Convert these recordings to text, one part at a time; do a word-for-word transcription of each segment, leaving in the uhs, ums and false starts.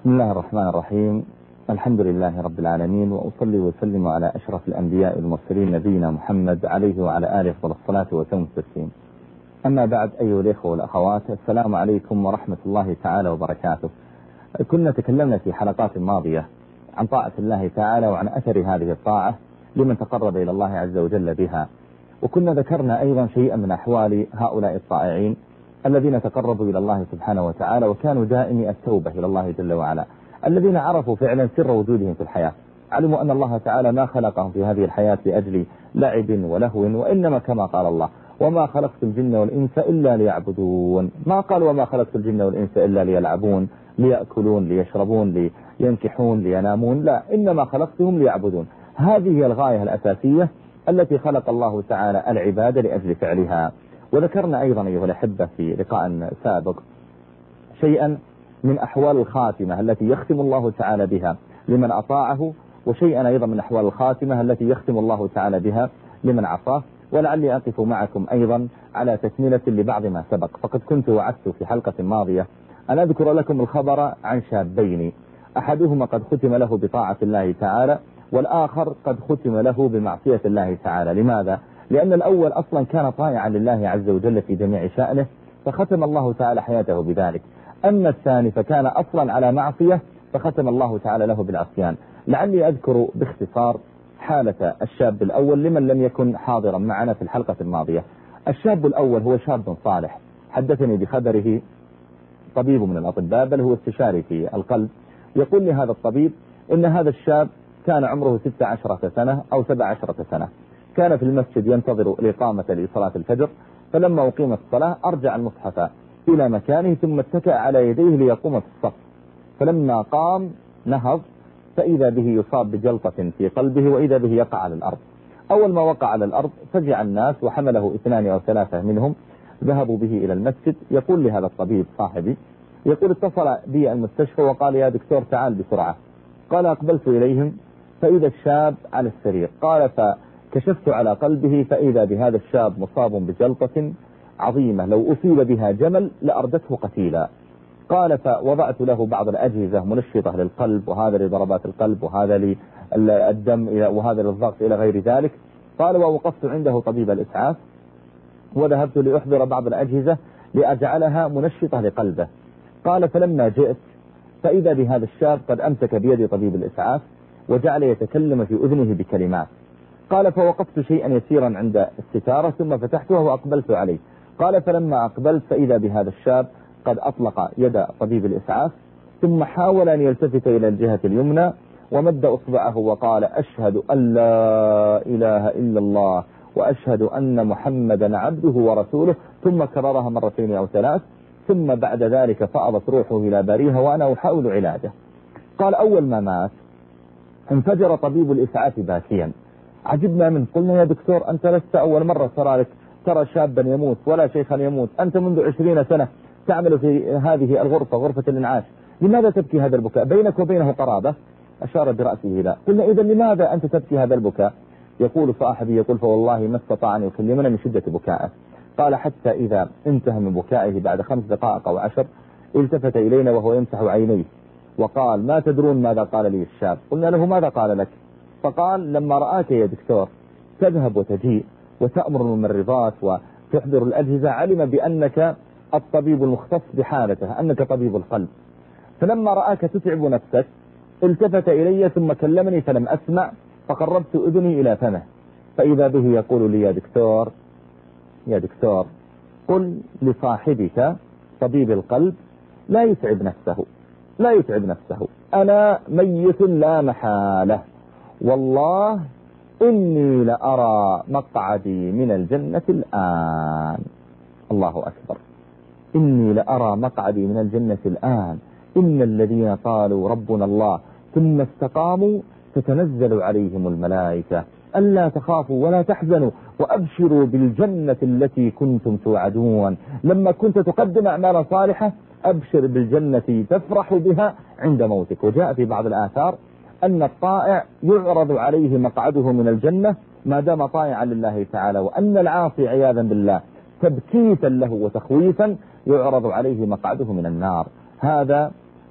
بسم الله الرحمن الرحيم. الحمد لله رب العالمين، وأصلي وسلم على أشرف الأنبياء والمرسلين نبينا محمد عليه وعلى آله أفضل الصلاة وتم التسليم. أما بعد، أيها الإخوة والأخوات، السلام عليكم ورحمة الله تعالى وبركاته. كنا تكلمنا في حلقات ماضية عن طاعة الله تعالى وعن أثر هذه الطاعة لمن تقرب إلى الله عز وجل بها، وكنا ذكرنا أيضا شيئا من أحوال هؤلاء الطائعين الذين تقربوا إلى الله سبحانه وتعالى وكانوا دائمي التوبة إلى الله جل وعلا، الذين عرفوا فعلا سر وجودهم في الحياة، علموا أن الله تعالى ما خلقهم في هذه الحياة لأجل لعب ولهو، وإنما كما قال الله: وما خلقت الجن والإنس إلا ليعبدون. ما قال وما خلقت الجن والإنس إلا ليلعبون، ليأكلون، ليشربون، لينكحون، لينامون، لا، إنما خلقتهم ليعبدون. هذه هي الغاية الأساسية التي خلق الله تعالى العباد لأجل فعلها. وذكرنا أيضا أيها الأحبة في لقاء سابق شيئا من أحوال الخاتمة التي يختم الله تعالى بها لمن أطاعه، وشيئا أيضا من أحوال الخاتمة التي يختم الله تعالى بها لمن عصاه. ولعلي أقف معكم أيضا على تكملة لبعض ما سبق، فقد كنت وعدت في حلقة ماضية أن أذكر لكم الخبر عن شابين، أحدهما قد ختم له بطاعة الله تعالى، والآخر قد ختم له بمعصية الله تعالى. لماذا؟ لأن الأول أصلا كان طائعا لله عز وجل في جميع شأنه، فختم الله تعالى حياته بذلك. أما الثاني فكان أصلا على معصية، فختم الله تعالى له بالعصيان. لعلي أذكر باختصار حالة الشاب الأول لمن لم يكن حاضرا معنا في الحلقة الماضية. الشاب الأول هو شاب صالح، حدثني بخبره طبيب من الأطباء، بل هو استشاري في القلب، يقول لي هذا الطبيب إن هذا الشاب كان عمره ستة عشرة سنة أو سبع عشرة سنة، كان في المسجد ينتظر الإقامة لصلاة الفجر، فلما أقيمت الصلاة أرجع المصحف إلى مكانه ثم اتكأ على يديه ليقوم في الصف، فلما قام نهض فإذا به يصاب بجلطة في قلبه، وإذا به يقع على الأرض. أول ما وقع على الأرض فزع الناس وحمله اثنان أو ثلاثة منهم، ذهبوا به إلى المسجد. يقول لي هذا الطبيب صاحبي، يقول: اتصل بي المستشفى وقال: يا دكتور تعال بسرعة. قال: أقبلت إليهم فإذا الشاب على السرير. قال: فكشفت على قلبه فإذا بهذا الشاب مصاب بجلطة عظيمة لو أصيب بها جمل لأردته قتيلا. قال: فوضعت له بعض الأجهزة منشطة للقلب، وهذا لضربات القلب، وهذا للدم، وهذا للضغط إلى غير ذلك. قال: ووقفت عنده طبيب الإسعاف وذهبت لأحضر بعض الأجهزة لأجعلها منشطة لقلبه. قال: فلما جئت فإذا بهذا الشاب قد أمسك بيد طبيب الإسعاف وجعل يتكلم في أذنه بكلمات. قال: فوقفت شيئا يسيرا عند الستارة ثم فتحتها وأقبلت عليه. قال: فلما أقبلت فإذا بهذا الشاب قد أطلق يد طبيب الإسعاف ثم حاول أن يلتفت إلى الجهة اليمنى ومد أصبعه وقال: أشهد أن لا إله إلا الله وأشهد أن محمدا عبده ورسوله، ثم كررها مرتين أو ثلاث، ثم بعد ذلك فأضت روحه إلى باريها وأنا أحاول علاجه. قال: أول ما مات انفجر طبيب الإسعاف باكيا. عجبنا منه، قلنا: يا دكتور أنت لست أول مرة ترى لك ترى شابا يموت ولا شيخا يموت، أنت منذ عشرين سنة تعمل في هذه الغرفة، غرفة الإنعاش، لماذا تبكي هذا البكاء؟ بينك وبينه قرابة؟ أشار برأسه لا. قلنا: إذا لماذا أنت تبكي هذا البكاء؟ يقول صاحبي، يقول: فوالله ما استطاع أن يكلمنا من شدة بكائه. قال: حتى إذا انتهى من بكائه بعد خمس دقائق أو عشر التفت إلينا وهو يمسح عينيه وقال: ما تدرون ماذا قال لي الشاب؟ قلنا له: ماذا قال لك؟ فقال: لما رآك يا دكتور تذهب وتجيء وتأمر الممرضات وتحضر الأجهزة علم بأنك الطبيب المختص بحالته، أنك طبيب القلب، فلما رآك تتعب نفسك التفت إلي ثم كلمني فلم أسمع، فقربت أذني إلى فمه فإذا به يقول لي: يا دكتور يا دكتور قل لصاحبك طبيب القلب لا يتعب نفسه لا يتعب نفسه أنا ميت لا محالة، والله إني لأرى مقعدي من الجنة الآن. الله أكبر، إني لأرى مقعدي من الجنة الآن. إن الذين قالوا ربنا الله ثم استقاموا تتنزل عليهم الملائكة ألا تخافوا ولا تحزنوا وأبشروا بالجنة التي كنتم توعدون. لما كنت تقدم أعمال صالحة أبشر بالجنة تفرح بها عند موتك. وجاء في بعض الآثار أن الطائع يعرض عليه مقعده من الجنة ما دام طائعا لله تعالى، وأن العاصي عياذا بالله تبكيتا له وتخويفا يعرض عليه مقعده من النار. هذا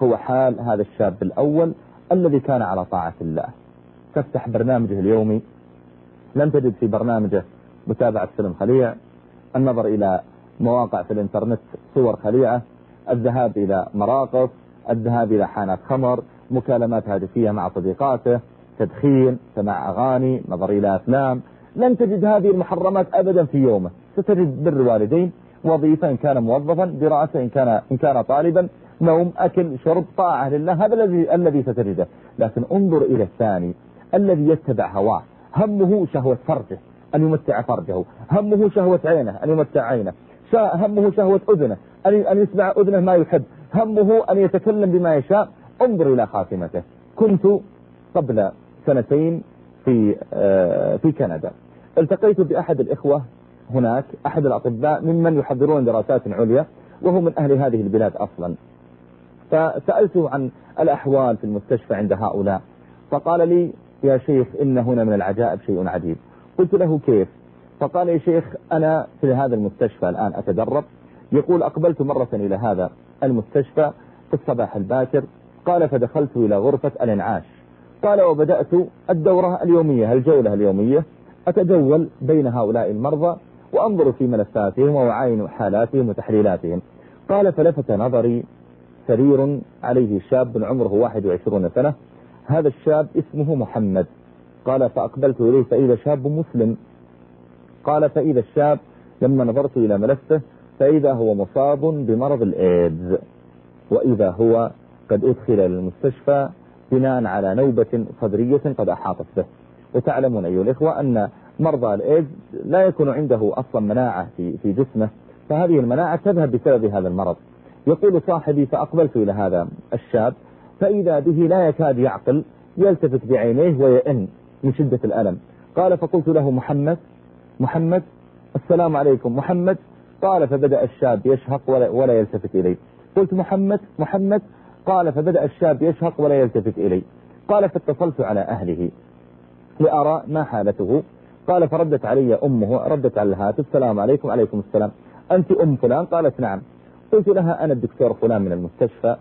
هو حال هذا الشاب الأول الذي كان على طاعة الله. تفتح برنامجه اليومي لن تجد في برنامجه متابعة فيلم خليع، النظر إلى مواقع في الانترنت صور خليعة، الذهاب إلى مراقص، الذهاب إلى حانات خمر، مكالمات هاتفية مع صديقاته، تدخين، سماع أغاني، نظر إلى أفلام. لن تجد هذه المحرمات أبدا في يومه. ستجد بر والدين، وظيفة إن كان موظفا، دراسة إن كان إن كان طالبا، نوم، أكل، شرب، طاعة لله، هذا الذي الذي ستجده. لكن انظر إلى الثاني الذي يتبع هواه، همه شهوة فرجه أن يمتع فرجه، همه شهوة عينه أن يمتع عينه، همه شهوة أذنه أن يسمع أذنه ما يحب، همه أن يتكلم بما يشاء. انظر إلى خاتمته. كنت قبل سنتين في في كندا، التقيت بأحد الإخوة هناك، أحد الأطباء ممن يحضرون دراسات عليا، وهو من أهل هذه البلاد أصلا. فسألته عن الأحوال في المستشفى عند هؤلاء، فقال لي يا شيخ إن هنا من العجائب شيء عجيب. قلت له كيف؟ فقال يا شيخ أنا في هذا المستشفى الآن أتدرب. يقول أقبلت مرة إلى هذا المستشفى في الصباح الباكر، قال فدخلت إلى غرفة الإنعاش، قال وبدأت الدورة اليومية، الجولة اليومية، أتجول بين هؤلاء المرضى وأنظر في ملفاتهم وأعاين حالاتهم وتحليلاتهم. قال فلفت نظري سرير عليه شاب عمره واحد وعشرون سنة، هذا الشاب اسمه محمد. قال فأقبلت إليه فإذا شاب مسلم. قال فإذا الشاب لما نظرت إلى ملفه فإذا هو مصاب بمرض الإيدز، وإذا هو قد أدخل للمستشفى بناء على نوبة صدرية قد أحاطت به. وتعلمون أيها الإخوة أن مرضى الإيدز لا يكون عنده أصلا مناعة في في جسمه، فهذه المناعة تذهب بسبب هذا المرض. يقول صاحبي فأقبلت إلى هذا الشاب فإذا به لا يكاد يعقل، يلتفت بعينيه ويئن من شدة الألم. قال فقلت له محمد محمد السلام عليكم محمد. قال فبدأ الشاب يشهق ولا, ولا يلتفت إلي. قلت محمد محمد. قال فبدأ الشاب يشهق ولا يلتفت إلي. قال فاتصلت على أهله لأرى ما حالته. قال فردت علي أمه، ردت على الهاتف السلام عليكم. عليكم السلام، أنت أم فلان؟ قالت نعم. قلت لها أنا الدكتور فلان من المستشفى،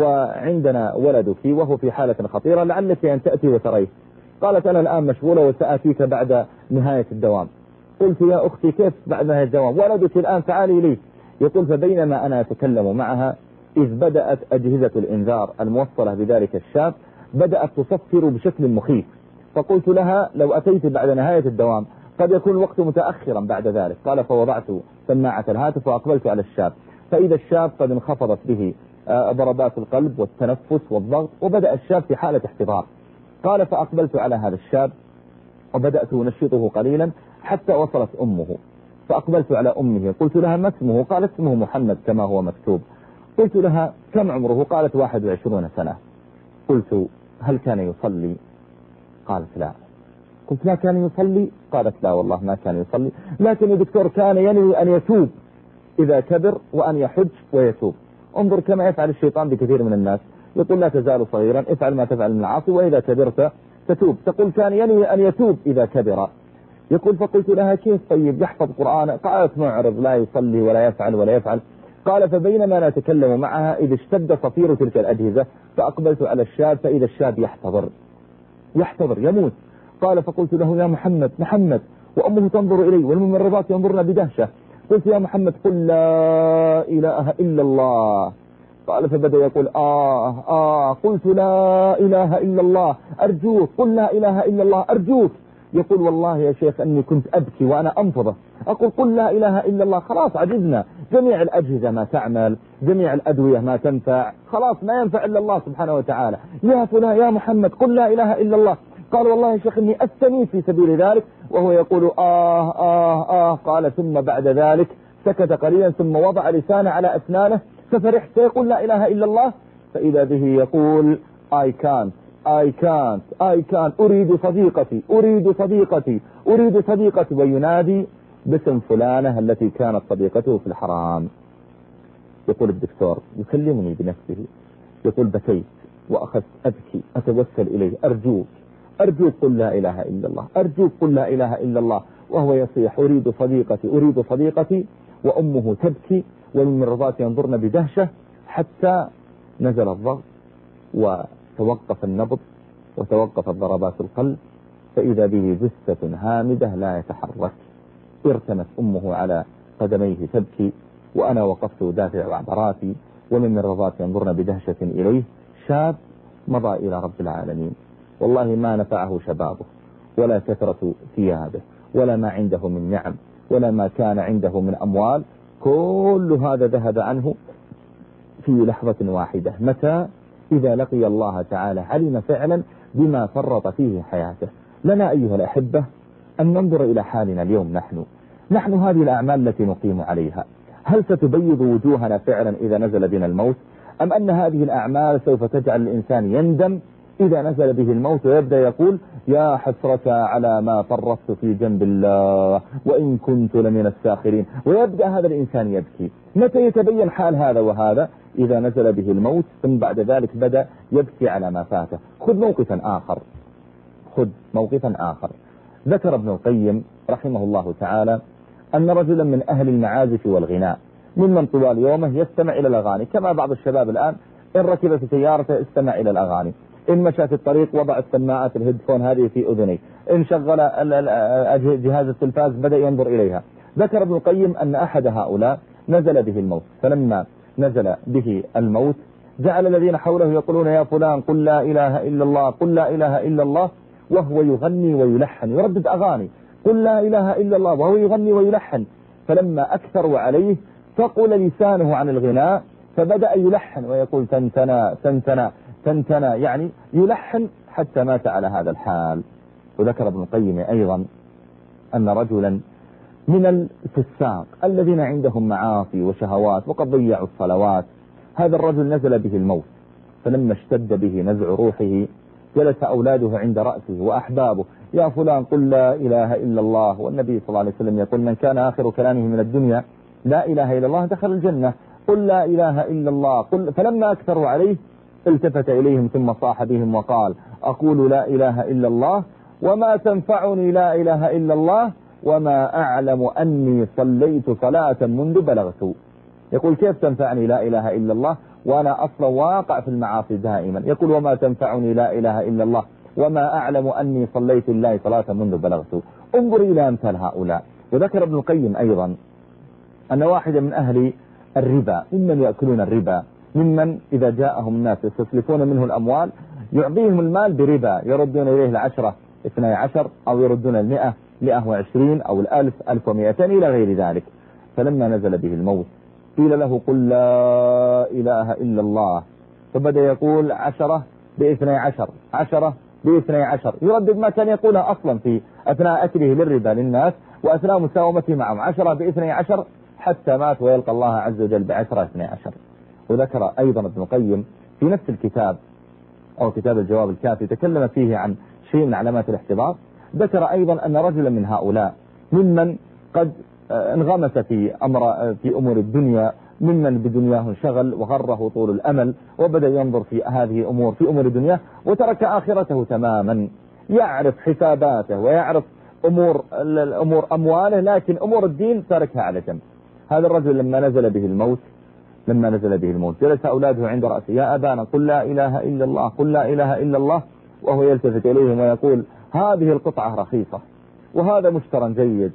وعندنا ولدك وهو في حالة خطيرة، لعلك أن تأتي وتريه. قالت أنا الآن مشغولة وسأتيك بعد نهاية الدوام. قلت يا أختي كيف بعد نهاية الدوام؟ ولدك الآن، تعالي لي. يقول فبينما أنا أتكلم معها إذ بدأت أجهزة الإنذار الموصلة بذلك الشاب بدأت تصفر بشكل مخيف. فقلت لها لو أتيت بعد نهاية الدوام قد يكون الوقت متأخرا بعد ذلك. قال فوضعت سماعة الهاتف وأقبلت على الشاب فإذا الشاب قد انخفضت به ضربات القلب والتنفس والضغط، وبدأ الشاب في حالة احتضار. قال فأقبلت على هذا الشاب وبدأت أنشطه قليلا حتى وصلت أمه، فأقبلت على أمه قلت لها ما اسمه؟ قالت اسمه محمد كما هو مكتوب. قلت لها كم عمره؟ قالت واحد وعشرون سنة. قلت هل كان يصلي؟ قالت لا. قلت لا كان يصلي؟ قالت لا والله ما كان يصلي، لكن الدكتور كان ينوي أن يتوب إذا كبر وأن يحج ويتوب. انظر كما يفعل الشيطان بكثير من الناس، يقول لا تزال صغيرا افعل ما تفعل من العاصي وإذا كبرت تتوب. تقول كان ينوي أن يتوب إذا كبر. يقول فقلت لها كيف طيب يحفظ قرآن؟ قالت معرض لا يصلي ولا يفعل ولا يفعل. قال فبينما نتكلم معها إذا اشتد صفير تلك الأجهزة فأقبلت على الشاب فإذا الشاب يحتضر يحتضر يموت. قال فقلت له يا محمد محمد، وأمه تنظر إلي والممرضات ينظرن بدهشة. قلت يا محمد قل لا إله إلا الله. قال فبدأ يقول آه آه قلت لا إله إلا الله أرجوك، قل لا إله إلا الله أرجوك. يقول والله يا شيخ أني كنت أبكي وأنا أنفضه، أقول قل لا إله إلا الله. خلاص عجزنا، جميع الأجهزة ما تعمل، جميع الأدوية ما تنفع، خلاص ما ينفع إلا الله سبحانه وتعالى. يا فلان يا محمد قل لا إله إلا الله. قال والله يا شيخ إني أستميت في سبيل ذلك، وهو يقول آه آه آه. قال ثم بعد ذلك سكت قليلا ثم وضع لسانه على أسنانه ففرحت يقول لا إله إلا الله، فإذا به يقول I can't I can't I can't أريد صديقتي أريد صديقتي أريد صديقتي، وينادي باسم فلانة التي كانت صديقته في الحرام. يقول الدكتور يكلمني بنفسه، يقول بكيت وأخذت أبكي أتوسل إليه أرجوك أرجوك قل لا إله إلا الله أرجوك قل لا إله إلا الله، وهو يصيح أريد صديقتي أريد صديقتي، وأمه تبكي والممرضات ينظرن بدهشة، حتى نزل الضغط وتوقف النبض وتوقفت ضربات القلب، فإذا به جثة هامدة لا يتحرك. ارتمت أمه على قدميه تبكي، وأنا وقفت أدافع عبراتي، ومن مرضات ينظرن بدهشة إليه. شاب مضى إلى رب العالمين، والله ما نفعه شبابه ولا كثرة ثيابه ولا ما عنده من نعم ولا ما كان عنده من أموال، كل هذا ذهب عنه في لحظة واحدة. متى؟ إذا لقي الله تعالى علم فعلا بما فرط فيه حياته. لنا أيها الأحبة أن ننظر إلى حالنا اليوم. نحن نحن هذه الأعمال التي نقيم عليها، هل ستبيض وجوهنا فعلا إذا نزل بنا الموت، أم أن هذه الأعمال سوف تجعل الإنسان يندم إذا نزل به الموت ويبدأ يقول يا حسرة على ما فرطت في جنب الله وإن كنت لمن الساخرين، ويبدأ هذا الإنسان يبكي. متى يتبين حال هذا وهذا؟ إذا نزل به الموت، ثم بعد ذلك بدأ يبكي على ما فاته. خذ موقفا آخر خذ موقفا آخر ذكر ابن القيم رحمه الله تعالى أن رجلا من أهل المعازف والغناء، ممن طوال يومه يستمع إلى الأغاني، كما بعض الشباب الآن إن ركب في سيارته استمع إلى الأغاني، إن مشى في الطريق وضع السماعات الهيدفون هذه في أذنيه، إن شغل جهاز التلفاز بدأ ينظر إليها. ذكر ابن القيم أن أحد هؤلاء نزل به الموت، فلما نزل به الموت جعل الذين حوله يقولون يا فلان قل لا إله إلا الله قل لا إله إلا الله، وهو يغني ويلحن يردد أغاني قل لا إله إلا الله وهو يغني ويلحن. فلما أكثروا عليه ثقل لسانه عن الغناء، فبدأ يلحن ويقول تنتنا تنتنا تنتنا، يعني يلحن حتى مات على هذا الحال. وذكر ابن القيم أيضا أن رجلا من الفساق الذين عندهم معاصي وشهوات وقد ضيعوا الصلوات، هذا الرجل نزل به الموت، فلما اشتد به نزع روحه جلس أولاده عند رأسه وأحبابه يا فلان قل لا إله إلا الله، والنبي صلى الله عليه وسلم يقول من كان آخر كلامه من الدنيا لا إله إلا الله دخل الجنة، قل لا إله إلا الله قل. فلما أكثروا عليه التفت إليهم ثم صاح بهم وقال أقول لا إله إلا الله وما تنفعني لا إله إلا الله وما أعلم أني صليت صلاة منذ بلغت. يقول كيف تنفعني لا إله إلا الله وأنا أصلا واقع في المعاصي دائما؟ يقول وما تنفعني لا إله إلا الله وما أعلم أني صليت الله صلاة منذ بلغت. انظر إلى أمثال هؤلاء. وذكر ابن القيم أيضا أن واحدا من أهل الربا، ممن يأكلون الربا، ممن إذا جاءهم الناس يستسلفون منه الأموال يعطيهم المال بربا، يردون إليه العشرة اثني عشر أو يردون المئة مئة وعشرين أو الألف ألف ومئتين إلى غير ذلك. فلما نزل به الموت قيل له قل لا إله إلا الله، فبدأ يقول عشرة باثني عشر عشرة باثني عشر، يردد ما كان يقولها أصلا في أثناء أكله للربا للناس وأثناء مساومته معهم، عشرة باثني عشر حتى مات ويلقى الله عز وجل بعشرة اثني عشر. وذكر أيضا ابن القيم في نفس الكتاب أو كتاب الجواب الكافي تكلم فيه عن شيء من علامات الاحتضار، ذكر أيضا أن رجلا من هؤلاء ممن قد انغمس في أمر في أمور الدنيا، ممن بدنياه انشغل وغره طول الأمل وبدأ ينظر في هذه أمور في أمور الدنيا وترك آخرته تماما، يعرف حساباته ويعرف أمور الأمور أمواله، لكن أمور الدين تركها على جنب. هذا الرجل لما نزل به الموت لما نزل به الموت جلس أولاده عند رأسه يا أبانا قل لا إله إلا الله قل لا إله إلا الله، وهو يلتفت إليهم ويقول هذه القطعة رخيصة وهذا مشترى جيد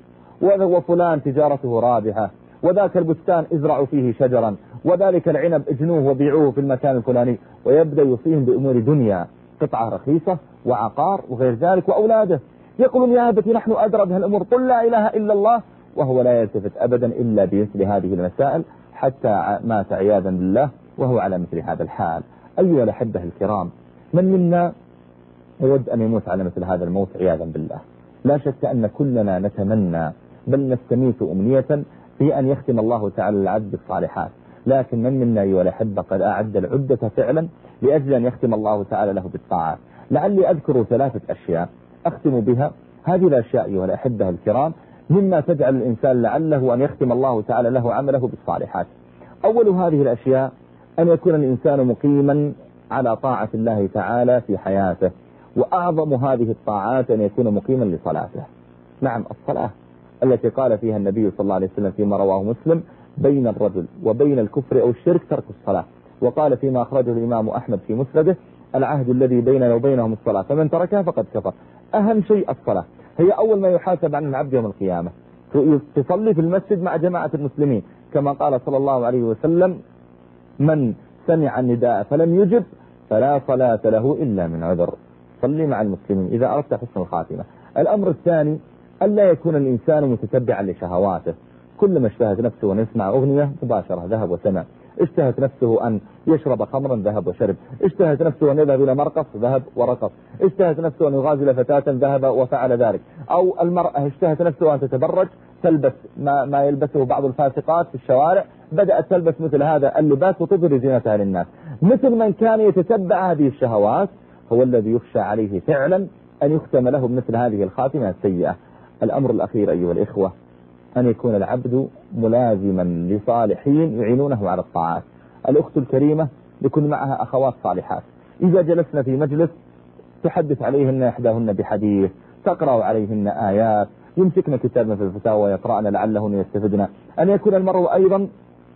وفلان تجارته رابحة وذاك البستان ازرعوا فيه شجرا وذلك العنب اجنوه وبيعوه في المكان الفلاني، ويبدأ يوصيهم بأمور دنيا، قطعة رخيصة وعقار وغير ذلك، وأولاده يقولون يا أبتي نحن أدرى بها الأمور قل لا إله إلا الله، وهو لا يلتفت أبدا إلا بمثل هذه المسائل حتى مات عياذا بالله وهو على مثل هذا الحال. أيها الأحبة الكرام، من منا يود أن يموت على مثل هذا الموت عياذا بالله؟ لا شك أن كلنا نتمنى بل نستميت أمنية في أن يختم الله تعالى العبد بالصالحات، لكن من منا أيها الأحبة قد أعد العدة فعلا لأجل أن يختم الله تعالى له بالطاعات. لعلي أذكر ثلاثة أشياء أختم بها. هذه الأشياء أيها الأحبة الكرام مما تجعل الإنسان لعله أن يختم الله تعالى له عمله بالصالحات. أول هذه الأشياء أن يكون الإنسان مقيما على طاعة الله تعالى في حياته، وأعظم هذه الطاعات أن يكون مقيما لصلاته. نعم، الصلاة التي قال فيها النبي صلى الله عليه وسلم فيما رواه مسلم بين الرجل وبين الكفر أو الشرك ترك الصلاة، وقال فيما أخرجه الإمام أحمد في مسنده: العهد الذي بيننا وبينهم الصلاة، فمن تركها فقد كفر. أهم شيء الصلاة، هي أول ما يحاسب عن العبد يوم القيامة. تصلي في المسجد مع جماعة المسلمين، كما قال صلى الله عليه وسلم: من سمع النداء فلم يجب فلا صلاة له إلا من عذر. صلي مع المسلمين إذا أردت حسن الخاتمة. الأمر الثاني: ألا يكون الإنسان متتبعا لشهواته، كلما اشتهت نفسه أن يسمع أغنية مباشرة ذهب وسمع، اشتهت نفسه أن يشرب خمرا ذهب وشرب، اشتهت نفسه أن يذهب إلى مرقص ذهب ورقص، اشتهت نفسه أن يغازل فتاة ذهب وفعل ذلك. أو المرأة اشتهت نفسه أن تتبرج، تلبس ما, ما يلبسه بعض الفاسقات في الشوارع، بدأت تلبس مثل هذا اللباس وتظهر زينتها للناس. مثل من كان يتتبع هذه الشهوات هو الذي يخشى عليه فعلا أن يختم له بمثل هذه الخاتمة السيئة. الأمر الأخير أيها الإخوة: أن يكون العبد ملازما لصالحين يعينونه على الطاعات. الأخت الكريمة يكون معها أخوات صالحات، إذا جلسنا في مجلس تحدث عليهن إحداهن بحديث، تقرأ عليهن آيات، يمسكن كتابنا في الفتاوى ويقرأن لعلهن يستفدن. أن يكون المرء أيضا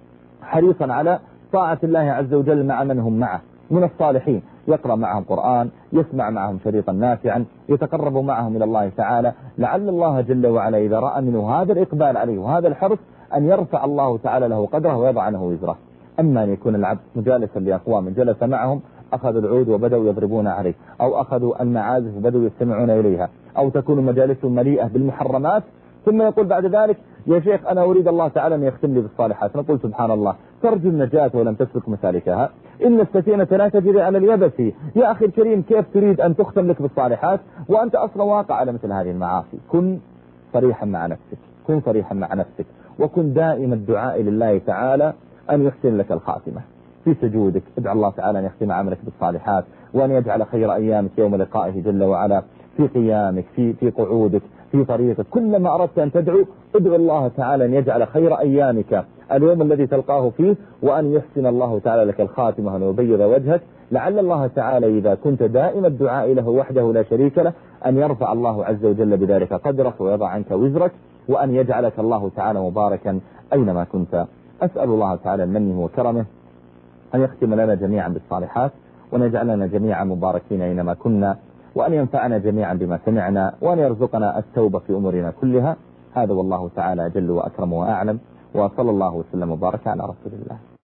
حريصا على طاعة الله عز وجل مع من هم معه من الصالحين، يقرأ معهم قرآن، يسمع معهم شريطا نافعا، يتقرب معهم إلى الله تعالى، لعل الله جل وعلا إذا رأى منه هذا الإقبال عليه وهذا الحرص أن يرفع الله تعالى له قدره ويضع عنه وزره. أما أن يكون العبد مجالسا لأقوام جلس معهم أخذوا العود وبدأوا يضربون عليه، أو أخذوا المعازف وبدأوا يستمعون إليها، أو تكون مجالسهم مليئة بالمحرمات، ثم يقول بعد ذلك: يا شيخ أنا أريد الله تعالى أن يختم لي بالصالحات. نقول: سبحان الله، ترجو النجاة ولم تسلك مسالكها، إن السفينة لا تجري على اليبس. يا أخي الكريم، كيف تريد أن تختم لك بالصالحات وأنت أصلا واقع على مثل هذه المعاصي؟ كن صريحا مع نفسك، كن صريحا مع نفسك، وكن دائما الدعاء لله تعالى أن يحسن لك الخاتمة. في سجودك ادعو الله تعالى أن يختم عملك بالصالحات، وأن يجعل خير أيامك يوم لقائه جل وعلا، في قيامك، في في قعودك، في طريقك. كلما أردت أن تدعو ادعو الله تعالى أن يجعل خير أيامك اليوم الذي تلقاه فيه، وأن يحسن الله تعالى لك الخاتمة وأن يبيض وجهك. لعل الله تعالى إذا كنت دائم الدعاء له وحده لا شريك له أن يرفع الله عز وجل بذلك قدرك ويضع عنك وزرك، وأن يجعلك الله تعالى مباركا أينما كنت. أسأل الله تعالى منه وكرمه أن يختم لنا جميعا بالصالحات، وأن يجعلنا جميعا مباركين أينما كنا، وأن ينفعنا جميعا بما سمعنا، وأن يرزقنا التوبة في أمورنا كلها. هذا والله تعالى جل وأكرم وأعلم، وصلى الله وسلم وبارك على رسول الله.